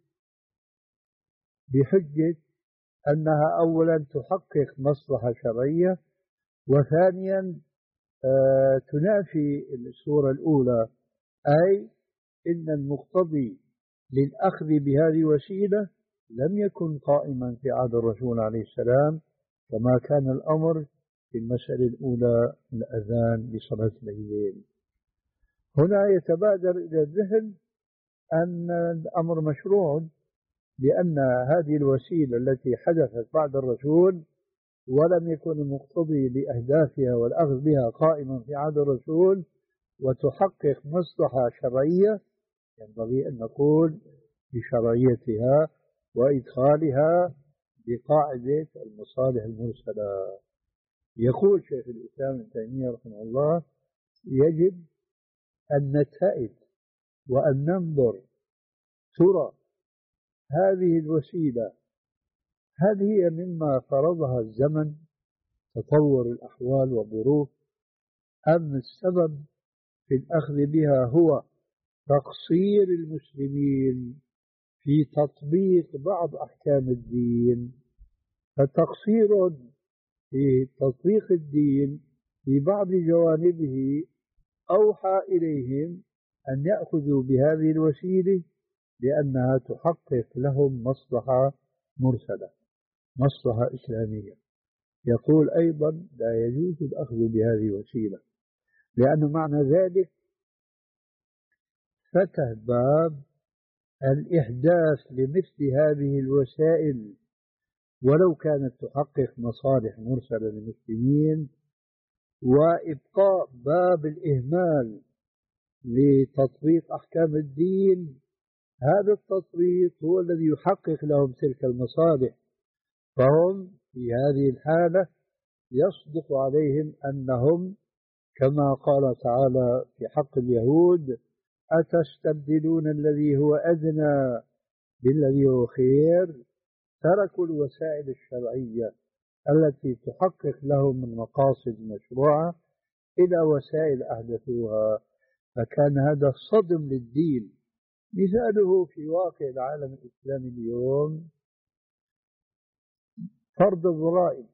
بحجة أنها أولا تحقق مصلحة شرعية، وثانيا آه تنافي الصورة الأولى، أي إن المقتضي للأخذ بهذه الوسيلة لم يكن قائما في عهد الرسول عليه السلام كما كان الأمر في المسألة الأولى الأذان لصلاة العيدين. هنا يتبادر إلى الذهن أن الأمر مشروع، لأن هذه الوسيلة التي حدثت بعد الرسول ولم يكن المقتضي لأهدافها والأخذ بها قائما في عهد الرسول وتحقق مصلحة شرعية، ينبغي أن نقول بشرعيتها وإدخالها بقاعدة المصالح المرسلة. يقول شيخ الإسلام ابن تيمية رحمه الله يجب أن نتائب وأن ننظر ترى هذه الوسيلة هل هي مما فرضها الزمن تطور الأحوال والظروف، أم السبب في الأخذ بها هو تقصير المسلمين في تطبيق بعض أحكام الدين، فتقصير في تطبيق الدين في بعض جوانبه أوحى إليهم أن يأخذوا بهذه الوسيلة لأنها تحقق لهم مصلحة مرسلة، مصلحة إسلامية. يقول أيضا لا يجوز الأخذ بهذه الوسيلة، لأن معنى ذلك فتح باب الإحداث لمثل هذه الوسائل ولو كانت تحقق مصالح مرسلة للمسلمين، وإبقاء باب الإهمال لتطبيق أحكام الدين، هذا التطبيق هو الذي يحقق لهم تلك المصالح. فهم في هذه الحالة يصدق عليهم أنهم كما قال تعالى في حق اليهود: أتستبدلون الذي هو أدنى بالذي هو خير. تركوا الوسائل الشرعية التي تحقق لهم من مقاصد مشروعة إلى وسائل أحدثوها، فكان هذا صدم للدين. مثاله في واقع العالم الإسلامي اليوم فرض الضرائب.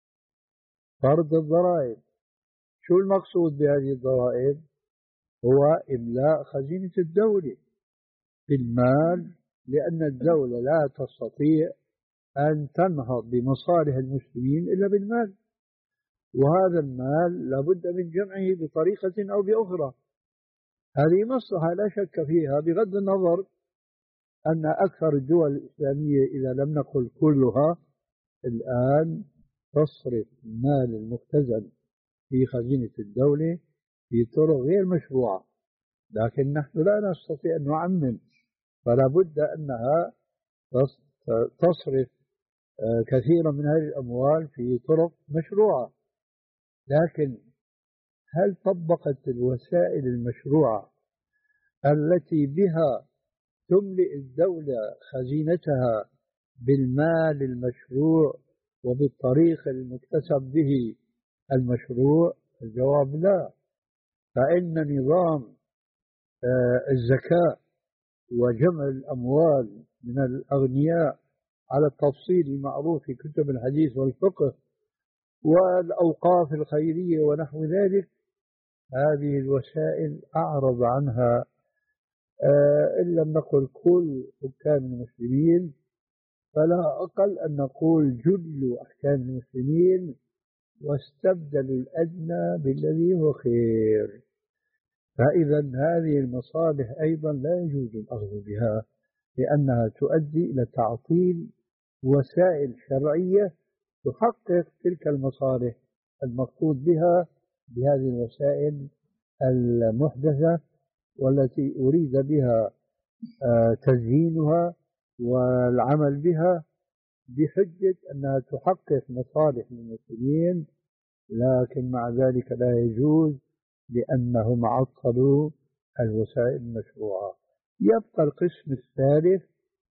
فرض الضرائب، شو المقصود بهذه الضرائب؟ هو إملاء خزينة الدولة بالمال، لأن الدولة لا تستطيع أن تنهض بمصالح المسلمين إلا بالمال، وهذا المال لابد من جمعه بطريقة أو بأخرى. هذه مصلحة لا شك فيها، بغض النظر أن أكثر الدول الإسلامية إذا لم نقل كلها الآن تصرف المال المختزن في خزينة الدولة في طرق غير مشروعة، لكن نحن لا نستطيع أن نعمم، فلا بد أنها تصرف كثيرا من هذه الأموال في طرق مشروعة. لكن هل طبقت الوسائل المشروعة التي بها تملئ الدولة خزينتها بالمال المشروع وبالطريق المكتسب به المشروع؟ الجواب لا. فإن نظام الزكاة وجمع الأموال من الأغنياء على التفصيل المعروف في كتب الحديث والفقه والأوقاف الخيرية ونحو ذلك، هذه الوسائل أعرض عنها إن لم نقل كل حكام المسلمين، فلا أقل أن نقول جل أحكام المسلمين، واستبدلوا الأدنى بالذي هو خير. فإذا هذه المصالح أيضا لا يجوز الأخذ بها، لأنها تؤدي إلى تعطيل وسائل شرعية تحقق تلك المصالح المقصود بها بهذه الوسائل المحدثة، والتي أريد بها تزيينها والعمل بها بحجة أنها تحقق مصالح المسلمين، لكن مع ذلك لا يجوز لأنهم عطلوا الوسائل المشروعة. يبقى القسم الثالث،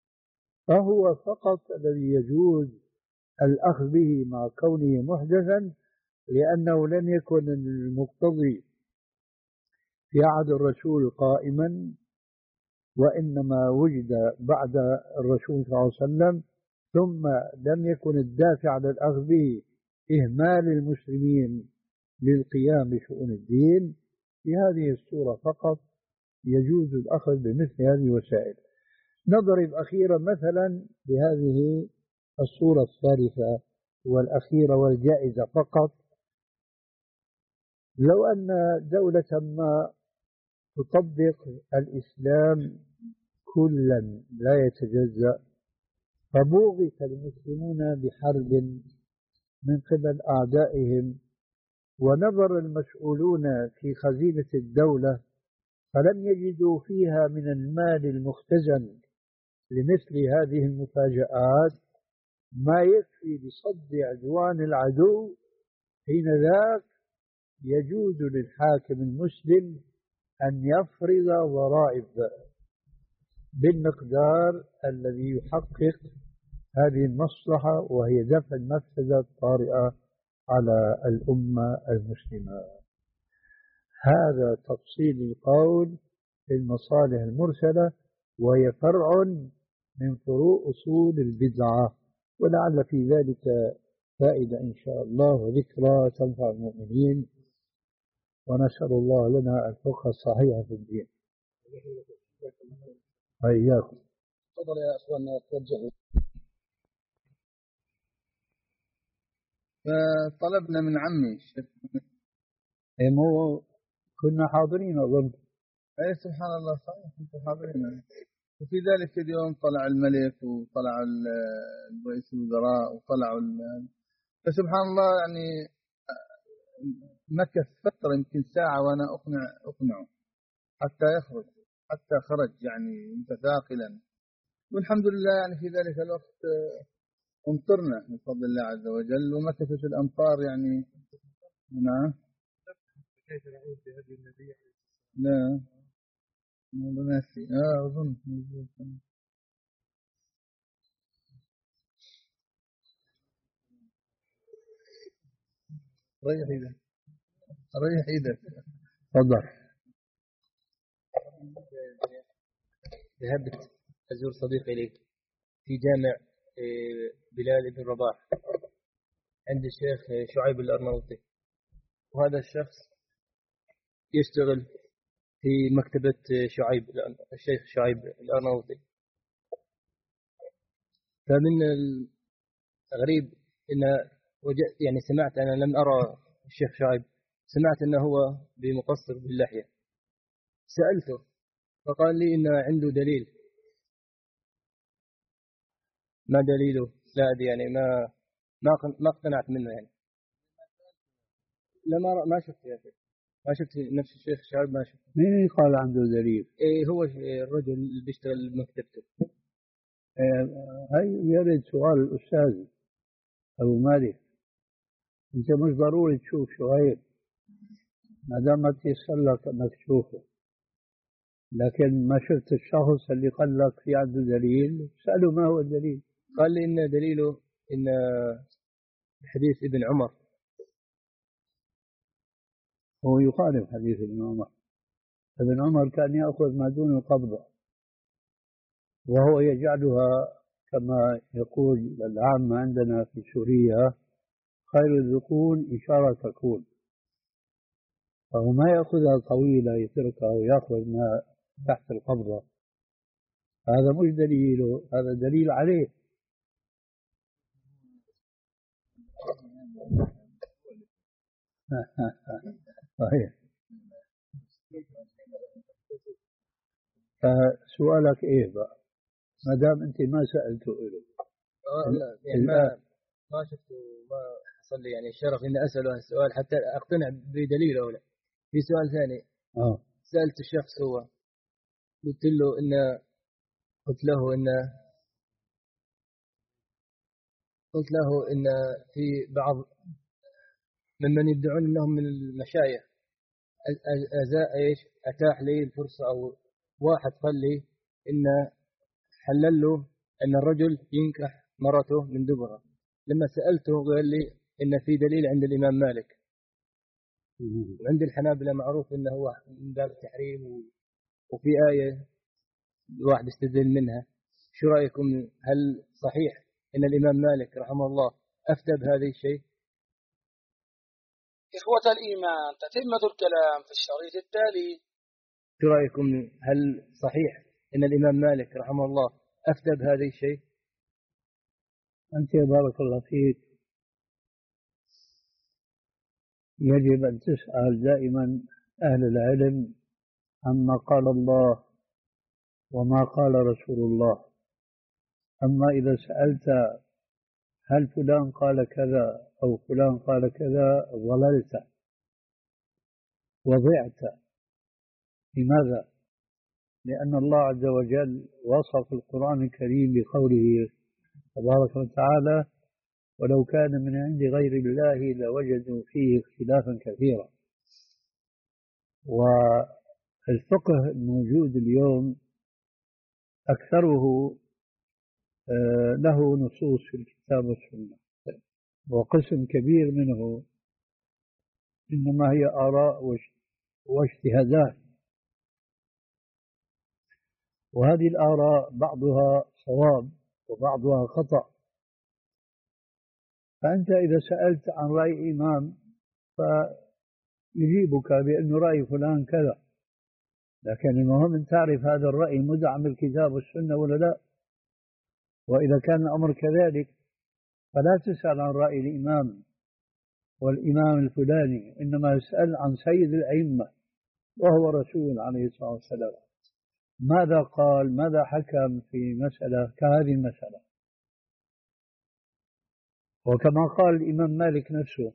فهو فقط الذي يجوز الأخذ به مع كونه محدثا، لأنه لم يكن المقتضي في عهد الرسول قائما، وإنما وجد بعد الرسول صلى الله عليه وسلم، ثم لم يكن الدافع على الأخذ به إهمال المسلمين للقيام بشؤون الدين. في هذه الصورة فقط يجوز الأخذ بمثل هذه الوسائل. نضرب أخيرا مثلا بهذه الصورة الثالثة والأخيرة والجائزة فقط. لو أن دولة ما تطبق الإسلام كلا لا يتجزأ، فبوغت المسلمون بحرب من قبل أعدائهم، ونظر المسؤولون في خزينة الدولة فلم يجدوا فيها من المال المختزن لمثل هذه المفاجآت ما يكفي لصد عدوان العدو، حين ذاك يجوز للحاكم المسلم أن يفرض ضرائب بالمقدار الذي يحقق هذه المصلحة، وهي دفع المفسدة الطارئة على الأمة المسلمة. هذا تفصيل القول في المصالح المرسلة، وهي فرع من فروع أصول البدعة، ولعل في ذلك فائدة إن شاء الله وذكرى تنفع المؤمنين، ونسأل الله لنا الفقه الصحيح في الدين. وإياكم. تفضل يا أخواننا توجهوا. فطلبنا من عمي الشيخ. إيه مو كنا حاضرين أظن. أي سبحان الله، صحيح كنتم حاضرين. وفي ذلك اليوم طلع الملك وطلع رئيس الوزراء وطلعوا فسبحان الله يعني مكث فترة يمكن ساعة وأنا أقنع أقنعه حتى يخرج، حتى خرج يعني متثاقلا. والحمد لله يعني في ذلك الوقت امطرنا بفضل الله عز وجل ومكثت الأمطار يعني. نعم. كيف نعود بهدي النبي؟ لا ما ناسي اه أظن ريح ايدك ريح ايدك تفضل. ذهبت أزور صديقي لي في جامع بلال بن رباح عند الشيخ شعيب الأرناؤوطي، وهذا الشخص يشتغل في مكتبة شعيب الشيخ شعيب الأرناؤوطي. فمن الغريب إن وجدت يعني سمعت، أنا لم أرى الشيخ شعيب، سمعت أنه هو بمقصر باللحية. سألته فقال لي إن عنده دليل. ما دليله؟ لا أدري يعني، ما ما ما اقتنعت منه يعني. لا ما ما شفت يا شيخ، ما شفت نفس الشيخ شعيب، ما شفت. مين قال عنده دليل؟ إيه هو الرجل اللي بيشتغل بمكتبته. هاي يرد سؤال الأستاذ أبو مالك، أنت مش ضروري تشوف شعيب ما دام ما تيسر لك أنك تشوفه، لكن ما شفت الشخص اللي قال لك في عنده دليل، سأله ما هو الدليل. قال لي إن دليله إن حديث ابن عمر. هو يخالف حديث ابن عمر. ابن عمر كان يأخذ ما دون القبضة، وهو يجعلها كما يقول العامة عندنا في سوريا خير الذقون إشارة تكون، فهو ما يأخذها طويلة يتركها ويأخذ ما تحت القبضة. هذا مش دليله، هذا دليل عليه. صحيح. فسؤالك ايه بقى ما دام انت ما سألته له؟ يعني ما ما شفته، ما حصل لي يعني الشرف اني اساله هالسؤال حتى اقتنع بدليله ولا. في سؤال ثاني. اه سالت الشخص، هو قلت له ان قلت له ان قلت له ان في بعض ممن يدعون انهم من المشايخ أزاء ايش اتاح لي الفرصه، او واحد قال لي ان حلل له ان الرجل ينكح مرته من دبرها. لما سالته قال لي ان في دليل عند الامام مالك، وعند الحنابلة معروف انه هو من باب التحريم، وفي آية الواحد يستدل منها. شو رأيكم؟ هل صحيح ان الامام مالك رحمه الله افتى بهذا الشيء؟ إخوة الإيمان، تتمة الكلام في الشريط التالي. شو رأيكم؟ هل صحيح ان الامام مالك رحمه الله افتى بهذا الشيء؟ أنت بارك الله فيك يجب أن تسأل دائما أهل العلم عما قال الله وما قال رسول الله. أما إذا سألت هل فلان قال كذا أو فلان قال كذا ضللت وضعت. لماذا؟ لأن الله عز وجل وصف القرآن الكريم بقوله تبارك وتعالى ولو كان من عند غير الله لوجدوا فيه اختلافا كثيرا. والفقه الموجود اليوم أكثره له نصوص في الكتاب والسنة، وقسم كبير منه إنما هي آراء واجتهادات، وهذه الآراء بعضها صواب وبعضها خطأ. فأنت إذا سألت عن رأي إمام فيجيبك بأن رأي فلان كذا، لكن المهم أن تعرف هذا الرأي مدعم بالكتاب والسنة ولا لا. وإذا كان الأمر كذلك فلا تسأل عن رأي الإمام والإمام الفلاني، إنما يسأل عن سيد الأئمة وهو رسول عليه الصلاة والسلام. ماذا قال، ماذا حكم في مسألة كهذه المسألة. وكما قال الإمام مالك نفسه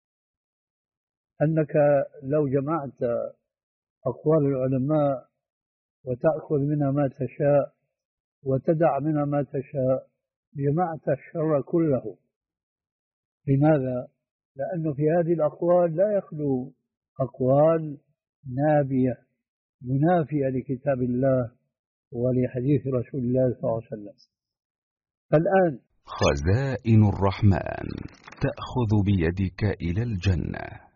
أنك لو جمعت أقوال العلماء وتأخذ منها ما تشاء وتدع منها ما تشاء جمعت الشر كله. لماذا؟ لأنه في هذه الأقوال لا يخلو أقوال نابية منافية لكتاب الله ولحديث رسول الله صلى الله عليه وسلم. الآن خزائن الرحمن تأخذ بيدك إلى الجنة.